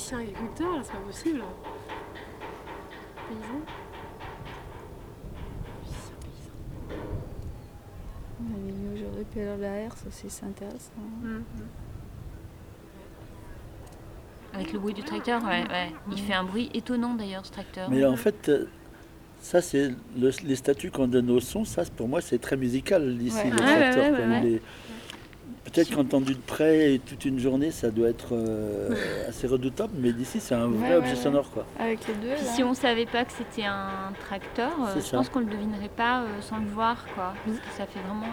musicien agriculteur, là, c'est pas possible. Paysan. Musicien, paysan. On avait mis aujourd'hui, puis alors la herse aussi, c'est intéressant. Avec le bruit du tracteur, ouais. Il fait un bruit étonnant d'ailleurs, ce tracteur. Mais en fait, ça, c'est les statuts qu'on donne au son, ça, pour moi, c'est très musical ici, Ouais. le Ouais, tracteur. ouais, quoi. ouais. Il est- Peut-être qu'entendu de près et toute une journée, ça doit être assez redoutable, mais d'ici, c'est un vrai objet sonore. Quoi. Avec les deux, Puis là. si on savait pas que c'était un tracteur, C'est je ça. pense qu'on le devinerait pas sans le voir, quoi. Parce que ça fait vraiment.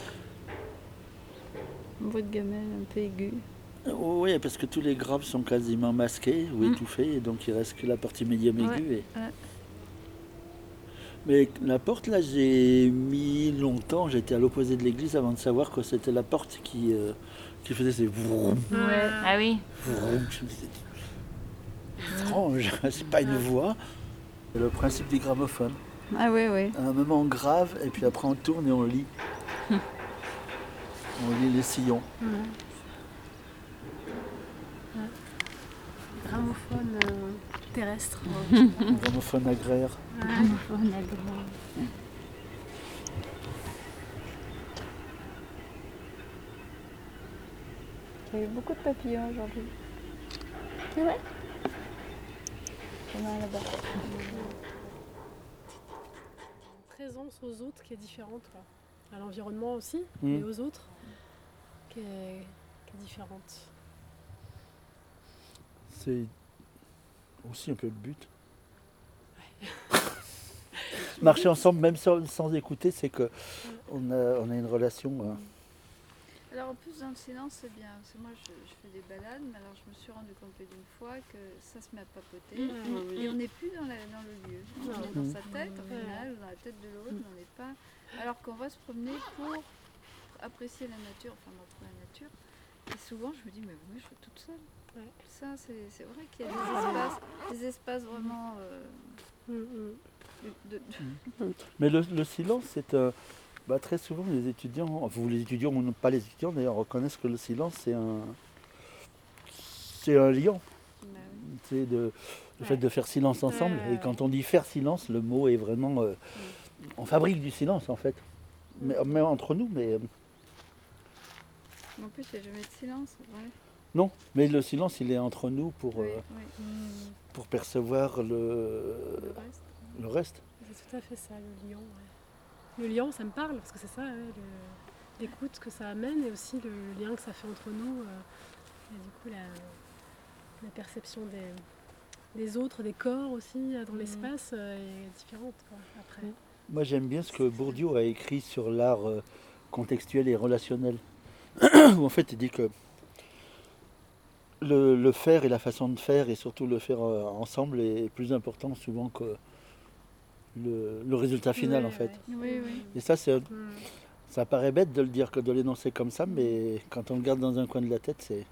Un bruit de gamelle un peu aigu. Oui, parce que tous les graves sont quasiment masqués ou étouffés, et donc il reste que la partie médium aiguë. Et... ouais. Mais la porte, là, j'ai mis longtemps, j'étais à l'opposé de l'église avant de savoir que c'était la porte qui faisait ces vroom, Ouais. Ah oui. vroom. Je me disais, étrange, c'est pas une voix. C'est le principe du gramophone. Ah oui, oui. À un moment on grave, et puis après on tourne et on lit. On lit les sillons. Gramophone terrestre. Gramophone agraire. Il y a eu beaucoup de papillons aujourd'hui. C'est vrai. Il y en a un là-bas. Présence aux autres qui est différente, quoi. À l'environnement aussi, Mm. mais aux autres qui est différente. C'est aussi un peu le but. Marcher ensemble, même sans écouter, c'est que on a une relation. Alors en plus dans le silence c'est bien, parce que moi je fais des balades, mais alors je me suis rendu compte plus d'une fois que ça se met à papoter et on n'est plus dans le lieu. On est dans sa tête au final, dans la tête de l'autre, mais on n'est pas. Alors qu'on va se promener pour apprécier la nature, enfin moi pour la nature. Et souvent je me dis mais moi je suis toute seule. Ouais. Ça c'est vrai qu'il y a des espaces vraiment Mais le silence, c'est très souvent les étudiants, enfin les étudiants ou pas les étudiants d'ailleurs reconnaissent que le silence c'est un lien. C'est le fait de faire silence ensemble. Et quand on dit faire silence, le mot est vraiment, on fabrique du silence en fait, mais entre nous, mais. En plus il n'y a jamais de silence, ouais. Non, mais le silence, il est entre nous pour percevoir le reste. C'est tout à fait ça, le lion. Ouais. Le lion, ça me parle, parce que c'est ça, l'écoute que ça amène, et aussi le lien que ça fait entre nous. Et du coup, la perception des autres, des corps aussi, dans l'espace, est différente, quoi, après. Moi, j'aime bien ce que Bourdieu a écrit sur l'art contextuel et relationnel. Où en fait, il dit que le faire et la façon de faire, et surtout le faire ensemble, est plus important souvent que le résultat final, en fait. Oui. Et ça, ça paraît bête de le dire, que de l'énoncer comme ça, mais quand on le garde dans un coin de la tête, c'est...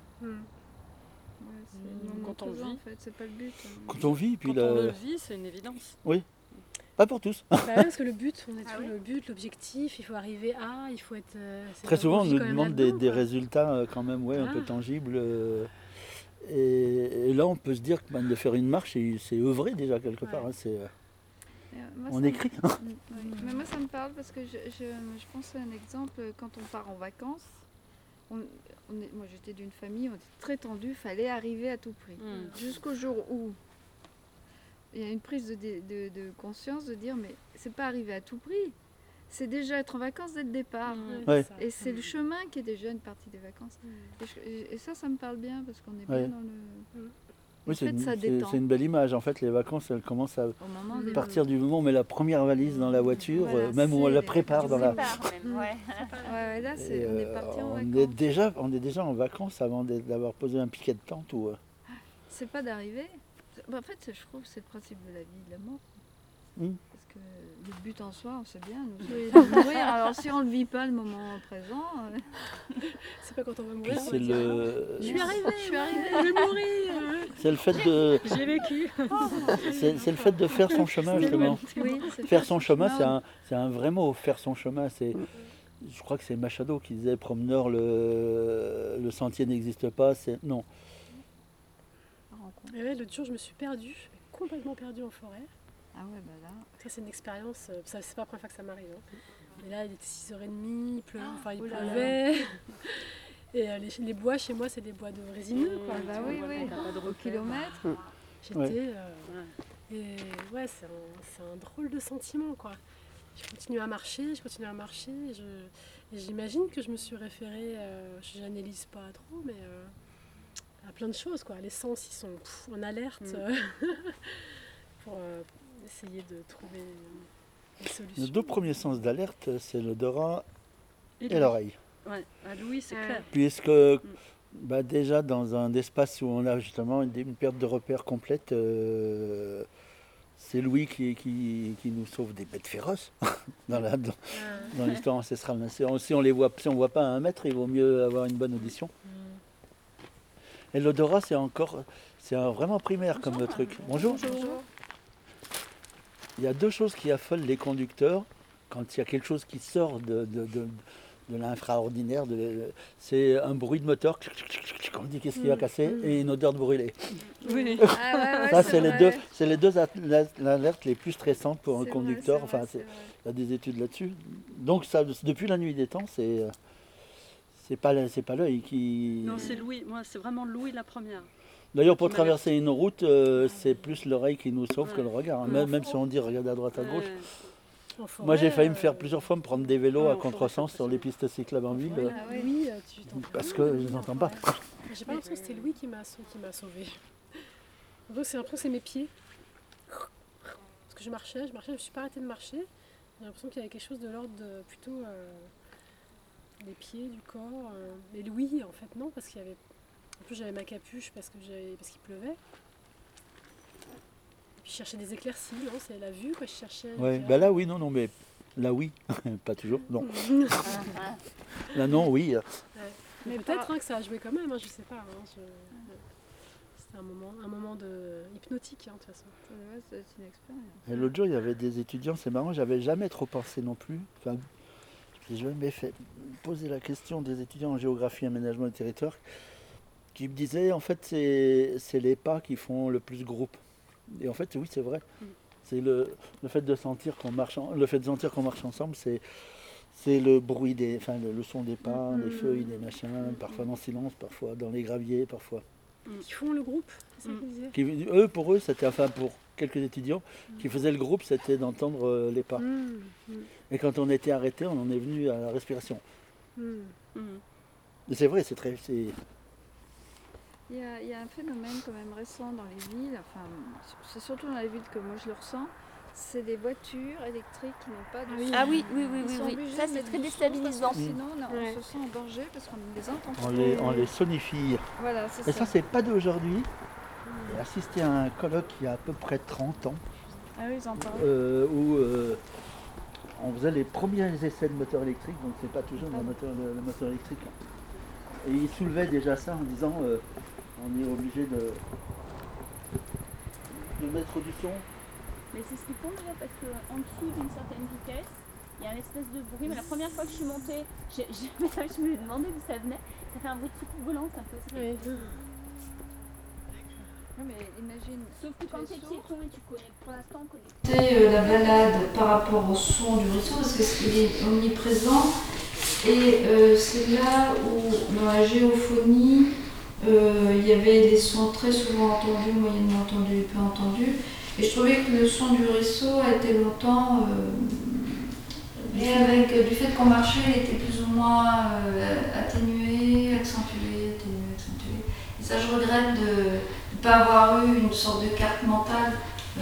Quand on vit. En fait, c'est pas le but. Quand on vit, puis Quand on le vit, c'est une évidence. Oui, pas pour tous. Parce que le but, on a toujours le but, l'objectif, il faut arriver à, il faut être... Très souvent, on nous demande des résultats quand même un peu tangibles. Et là, on peut se dire que de faire une marche, c'est œuvrer déjà quelque part. Hein, on écrit. Mais moi, ça me parle parce que je pense à un exemple, quand on part en vacances. Moi, j'étais d'une famille, on était très tendus, il fallait arriver à tout prix. Jusqu'au jour où il y a une prise de conscience de dire, mais c'est pas arriver à tout prix, c'est déjà être en vacances dès le départ. Et c'est le chemin qui est déjà une partie des vacances. Et ça me parle bien, parce qu'on est bien dans le... Oui, c'est une belle image. En fait, les vacances, elles commencent à partir du moment où on met la première valise dans la voiture, même où on la prépare dans la... là, on est parti en vacances. On est déjà en vacances avant d'avoir posé un piquet de tente. C'est pas d'arriver. En fait, je trouve que c'est le principe de la vie, de la mort. Parce que le but en soi, on sait bien, c'est de mourir. Alors si on ne le vit pas le moment présent... C'est pas quand on va mourir, on va dire, je suis arrivée, je vais mourir. C'est le fait de... J'ai vécu. c'est le fait de faire son chemin, justement. Faire son chemin, c'est un vrai mot, faire son chemin. Je crois que c'est Machado qui disait, promeneur, le sentier n'existe pas. Non. Mais ouais, l'autre jour, je me suis perdue, complètement perdue en forêt. Ah ouais, bah là. Ça, c'est une expérience, ça, c'est pas la première fois que ça m'arrive. Hein. Et là, il était 6h30, il pleuvait, il pleuvait. Et les bois chez moi, c'est des bois de résineux. Quoi. Bah oui, au kilomètre. J'étais. Et ouais, c'est un drôle de sentiment, quoi. Je continue à marcher, et j'imagine que je me suis référée, j'analyse pas trop, mais à plein de choses, quoi. Les sens, ils sont en alerte pour essayer de trouver des solutions. Les 2 premiers sens d'alerte, c'est l'odorat et l'oreille. Ouais, à Louis, c'est clair. Puisque déjà dans un espace où on a justement une perte de repère complète, c'est Louis qui nous sauve des bêtes féroces dans l'histoire ancestrale. Si on ne voit pas à 1 mètre, il vaut mieux avoir une bonne audition. Et l'odorat, c'est vraiment primaire comme truc. Bonjour. Il y a 2 choses qui affolent les conducteurs quand il y a quelque chose qui sort de l'infraordinaire. C'est un bruit de moteur, on dit qu'est-ce qui va casser, et une odeur de brûlé. Oui. Ça, c'est les deux alertes les plus stressantes pour un conducteur. Enfin, il y a des études là-dessus. Donc, ça, depuis la nuit des temps, c'est pas l'œil qui... Non, c'est Louis. Moi, c'est vraiment Louis la première. D'ailleurs, pour traverser une route, c'est plus l'oreille qui nous sauve que le regard. Même si on dit regarde à droite, à gauche. Forêt, moi, j'ai failli me faire plusieurs fois me prendre des vélos à contresens sur les pistes cyclables en ville. Parce que je n'entends pas. J'ai pas l'impression que c'était Louis qui m'a sauvé. Donc, c'est l'impression que c'est mes pieds. Parce que je marchais, je me suis pas arrêtée de marcher. J'ai l'impression qu'il y avait quelque chose de l'ordre de plutôt des pieds, du corps. Mais Louis, en fait, non, parce qu'il y avait. En plus, j'avais ma capuche parce qu'il pleuvait. Je cherchais des éclaircies, non, c'est la vue que je cherchais. Ouais, là oui, non, mais là oui, pas toujours, non. Là non, oui. Mais peut-être que ça a joué quand même, je sais pas. C'était un moment hypnotique, de toute façon. Ouais, c'est une expérience. Et l'autre jour, il y avait des étudiants, c'est marrant, j'avais jamais trop pensé non plus. Enfin, j'ai jamais poser la question des étudiants en géographie, aménagement du territoire, qui me disaient, en fait, c'est les pas qui font le plus groupe. Et en fait, oui, c'est vrai. C'est le fait de sentir qu'on marche, ensemble, c'est le bruit le son des pas, des feuilles, des machins, parfois dans le silence, parfois dans les graviers, parfois. Qui font le groupe, c'est ça qu'ils disaient. Pour eux, c'était, pour quelques étudiants qui faisaient le groupe, c'était d'entendre les pas. Et quand on était arrêté, on en est venu à la respiration. Et c'est vrai, c'est très. Il y a un phénomène quand même récent dans les villes, c'est surtout dans les villes que moi je le ressens, c'est des voitures électriques qui n'ont pas de son. Ah oui. Ça c'est très déstabilisant. Sinon on se sent en danger parce qu'on ne les entend pas. On les sonifie. Voilà, c'est ça. Et ça, c'est pas d'aujourd'hui. J'ai assisté à un colloque il y a à peu près 30 ans. Ah oui, ils en parlent. Où on faisait les premiers essais de moteur électrique, donc c'est pas toujours le moteur électrique. Et ils soulevaient déjà ça en disant on est obligé de mettre du son. Mais c'est ce qu'ils font déjà parce qu'en dessous d'une certaine vitesse, il y a une espèce de bruit. Mais la première fois que je suis montée, je me demandais d'où ça venait. Ça fait un bruit de soucoupe volante un peu. Oui. Mais imagine. Sauf que quand t'es piéton et tu connais pour l'instant la balade par rapport au son du ruisseau parce qu'il est omniprésent. Et c'est là où, dans la géophonie, il y avait des sons très souvent entendus, moyennement entendus, peu entendus. Et je trouvais que le son du ruisseau a été longtemps, du fait qu'on marchait, il était plus ou moins atténué, accentué. Et ça, je regrette de ne pas avoir eu une sorte de carte mentale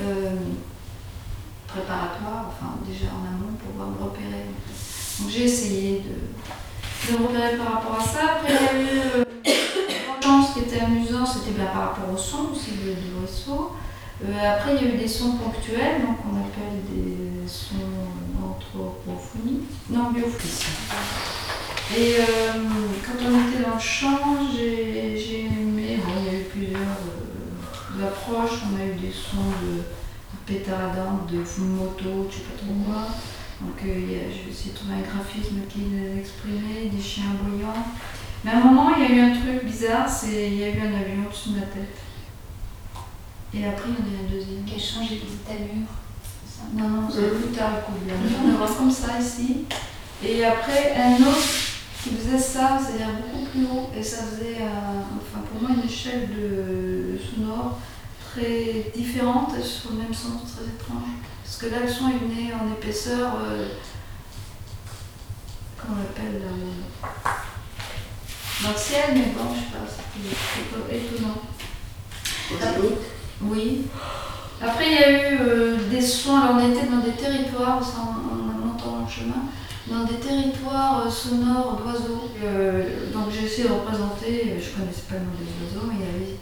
préparatoire, déjà en amont, pour pouvoir me repérer. Donc j'ai essayé de me repérer par rapport à ça. Après, il y a eu ce qui était amusant, c'était par rapport au son aussi du ruisseau. Après, il y a eu des sons ponctuels, donc on appelle des sons d'anthropophonie, non, biophonie. Et quand on était dans le champ, j'ai aimé, il y a eu plusieurs approches, on a eu des sons de pétards, de moto, je sais pas trop quoi. Donc j'ai essayé de trouver un graphisme qui l'exprimait, des chiens bruyants. Mais à un moment, il y a eu un truc bizarre, il y a eu un avion au-dessus de ma tête. Et après, il y en a un deuxième. Qui a changé d'allure. Non, c'est plus tard le coup de on va voir comme ça ici. Et après, un autre qui faisait ça, c'est-à-dire beaucoup plus haut. Et ça faisait, enfin, pour moi, une échelle de sonore très différente sur le même son, très étrange. Parce que là, le son il venait en épaisseur, comment on l'appelle, martial, mais bon, je sais pas, c'était étonnant. Oui. Après, il y a eu des sons, alors on était dans des territoires, ça, en montant le chemin, dans des territoires sonores d'oiseaux. Donc j'ai essayé de représenter, je connaissais pas le nom des oiseaux, mais il y avait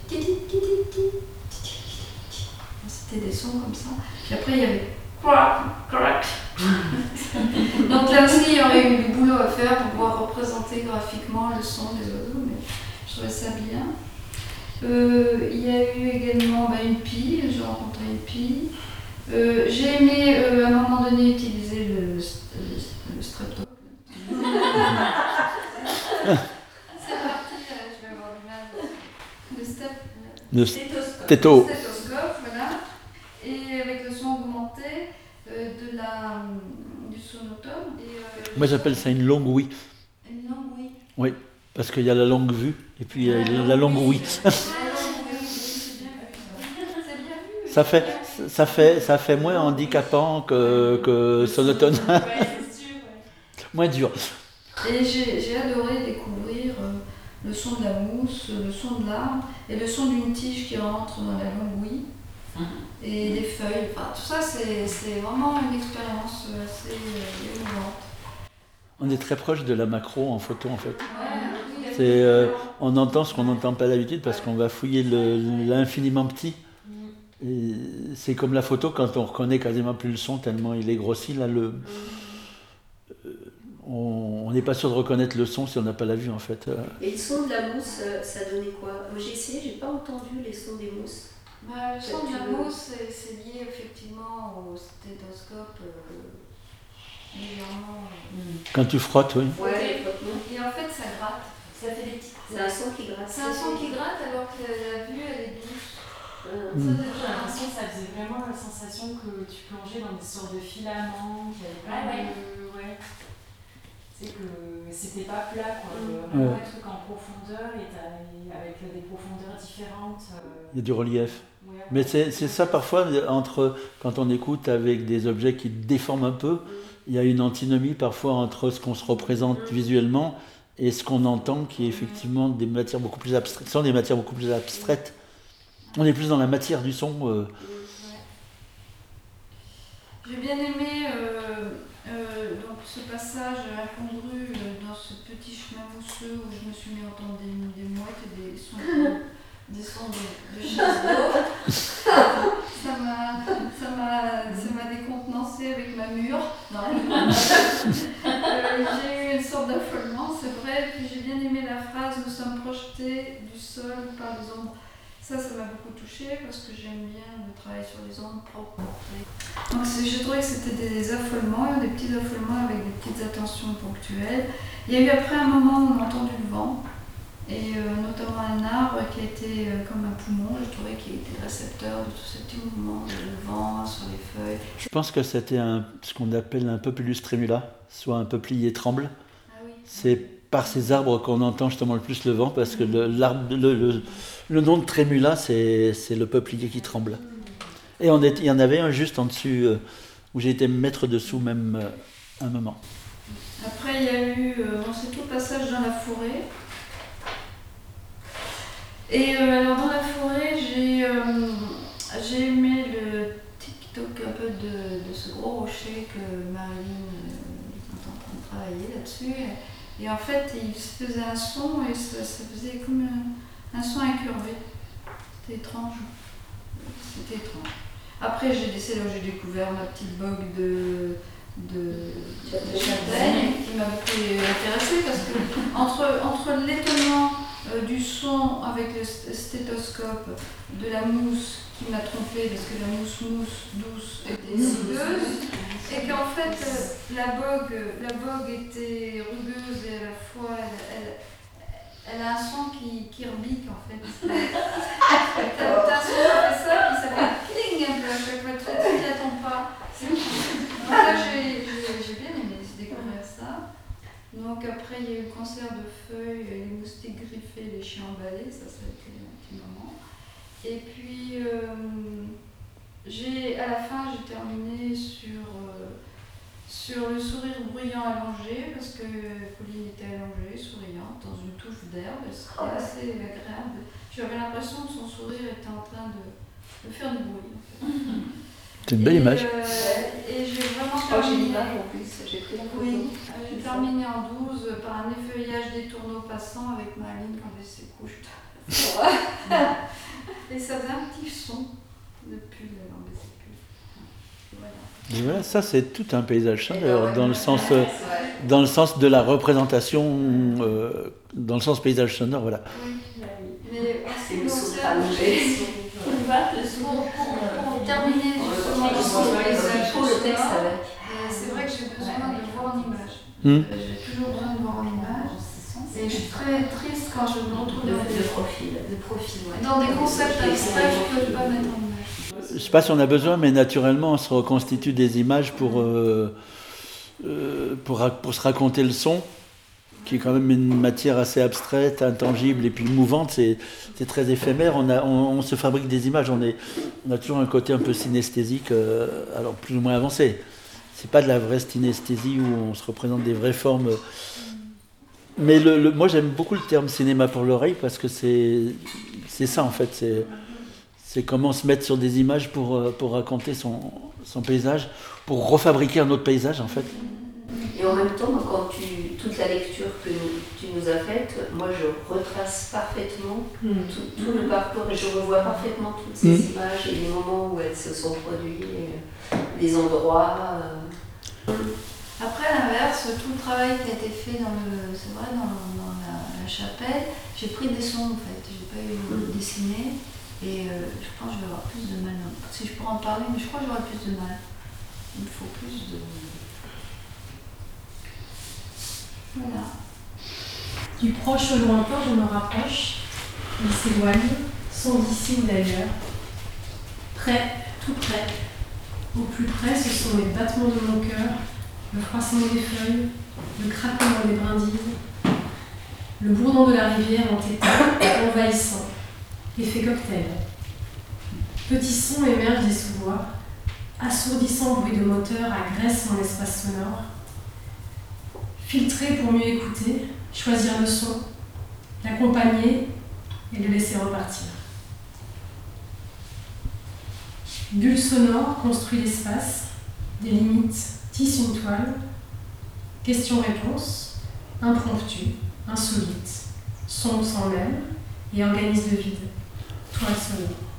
c'était des sons comme ça. Puis après, il y avait crack, crack. Donc là aussi, il y aurait eu du boulot à faire pour pouvoir représenter graphiquement le son des oiseaux, mais je trouvais ça bien. Il y a eu également une pie, j'ai rencontré une pie. J'ai aimé à un moment donné utiliser le streptocoque. C'est parti, je vais avoir du mal. Le stéthoscope, voilà. Et avec le son augmenté du sonotone. Moi j'appelle ça une longue oui. Une longue oui. Oui, parce qu'il y a la longue vue et puis il y a la longue oui. Ça fait moins handicapant que sonotone. Moins dur. Et j'ai adoré découvrir le son de la mousse, le son de l'arbre et le son d'une tige qui rentre dans la longue oui. Et les feuilles, enfin, tout ça c'est vraiment une expérience assez émouvante. On est très proche de la macro en photo en fait. On entend ce qu'on n'entend pas d'habitude parce qu'on va fouiller l'infiniment petit. Et c'est comme la photo quand on reconnaît quasiment plus le son tellement il est grossi. Là, on n'est pas sûr de reconnaître le son si on n'a pas la vue en fait. Et le son de la mousse, ça donnait quoi? Moi j'ai essayé, j'ai pas entendu les sons des mousses. Le son de la mousse, c'est lié effectivement au stéthoscope légèrement. Quand tu frottes, oui. Ouais, et en fait ça gratte. Ça fait des petits. C'est un son qui gratte. C'est un son qui gratte alors que la vue elle est douce. J'ai l'impression que ça faisait vraiment la sensation que tu plongeais dans des sortes de filaments, qu'il y avait plein de. Ouais. C'est que c'était pas plat, quoi. Vraiment un truc en profondeur et avec des profondeurs différentes. Il y a du relief. Ouais. Mais c'est ça parfois, quand on écoute avec des objets qui déforment un peu, il y a une antinomie parfois entre ce qu'on se représente visuellement et ce qu'on entend qui est effectivement des matières beaucoup plus abstraites. Ce sont des matières beaucoup plus abstraites. On est plus dans la matière du son. J'ai bien aimé donc ce passage incongru dans ce petit chemin mousseux où je me suis mis à entendre des mouettes et des sons de chasse d'eau. Ça m'a décontenancé avec ma mûre. J'ai eu une sorte d'affolement, c'est vrai. Puis j'ai bien aimé la phrase « Nous sommes projetés du sol par les ombres ». Ça m'a beaucoup touchée parce que j'aime bien travailler sur les ondes propres. Donc j'ai trouvé que c'était des affolements, des petits affolements avec des petites attentions ponctuelles. Il y a eu après un moment où on a entendu le vent, et notamment un arbre qui a été comme un poumon. Je trouvais qu'il était récepteur de tous ces petits mouvements, le vent sur les feuilles. Je pense que c'était ce qu'on appelle un populus tremula, soit un peuplier tremble. Ah oui. C'est par ces arbres qu'on entend justement le plus le vent, parce que le nom de Trémula, c'est le peuplier qui tremble. Et il y en avait un juste en dessus, où j'ai été me mettre dessous même un moment. Après, il y a eu c'est tout le passage dans la forêt. Et alors dans la forêt, j'ai aimé le tic-toc un peu de ce gros rocher que Marilyn est en train de travailler là-dessus. Et en fait, il se faisait un son et ça faisait comme un son incurvé. C'était étrange. Après, c'est là où j'ai découvert ma petite bogue de châtaigne qui m'a beaucoup intéressée parce que entre l'étonnement du son avec le stéthoscope, de la mousse qui m'a trompée parce que la mousse douce était rugueuse et qu'en fait la bogue était rugueuse et à la fois elle a un son qui rebique en fait. T'as un son qui fait ça, puis Donc après, il y a eu le cancer de feuilles, les moustiques griffés, les chiens emballés, ça a été un petit moment. Et puis, à la fin, j'ai terminé sur le sourire bruyant allongé, parce que Pauline était allongée, souriante, dans une touffe d'herbe, et c'était assez agréable. J'avais l'impression que son sourire était en train de faire du bruit. En fait. C'est une belle image. Et j'ai vraiment J'ai terminé. l'image en plus, j'ai pris la photo. Oui, j'ai terminé en 12 par un effeuillage des tourneaux passants avec Maline quand elle s'est couchée. Et ça faisait un petit son depuis la langue des sécules. Voilà. Et voilà, ça c'est tout un paysage sonore dans le sens de la représentation, dans le sens paysage sonore, voilà. Oui. Mais C'est le sourire allongé. pour terminer justement sur le paysage Pour le texte sonore, avec. c'est vrai que j'ai besoin de voir en image. J'ai toujours besoin de voir en image. Et je suis très triste quand je me retrouve De profil, ouais. dans des concepts abstraits que je ne peux pas mettre en image. Je ne sais pas si on a besoin, mais naturellement on se reconstitue des images pour se raconter le son, qui est quand même une matière assez abstraite, intangible et puis mouvante, c'est très éphémère. On se fabrique des images, on a toujours un côté un peu synesthésique, alors plus ou moins avancé. C'est pas de la vraie synesthésie où on se représente des vraies formes. Mais moi j'aime beaucoup le terme cinéma pour l'oreille parce que c'est ça en fait, c'est comment se mettre sur des images pour raconter son paysage, pour refabriquer un autre paysage en fait. Et en même temps, quand toute la lecture que tu nous as faite, moi je retrace parfaitement tout le parcours et je revois parfaitement toutes ces images et les moments où elles se sont produites, les endroits. Après, à l'inverse, tout le travail qui a été fait dans la chapelle, j'ai pris des sons en fait, j'ai pas eu dessiné et je pense que je vais avoir plus de mal. Si je pourrais en parler, mais je crois que j'aurai plus de mal. Il me faut plus de... Voilà. Du proche au lointain, je me rapproche, il s'éloigne, sans d'ici ou d'ailleurs. Près, tout près. Au plus près, ce sont les battements de mon cœur, le froissement des feuilles, le craquement des brindilles, le bourdon de la rivière entêtant, envahissant, effet cocktail. Petits sons émergent des sous-bois, assourdissant bruit de moteur agresse mon espace sonore. Filtrer pour mieux écouter, choisir le son, l'accompagner et le laisser repartir. Bulle sonore construit l'espace, des limites, tisse une toile. Question-réponse, impromptu, insolite, son sans même et organise le vide. Toile sonore.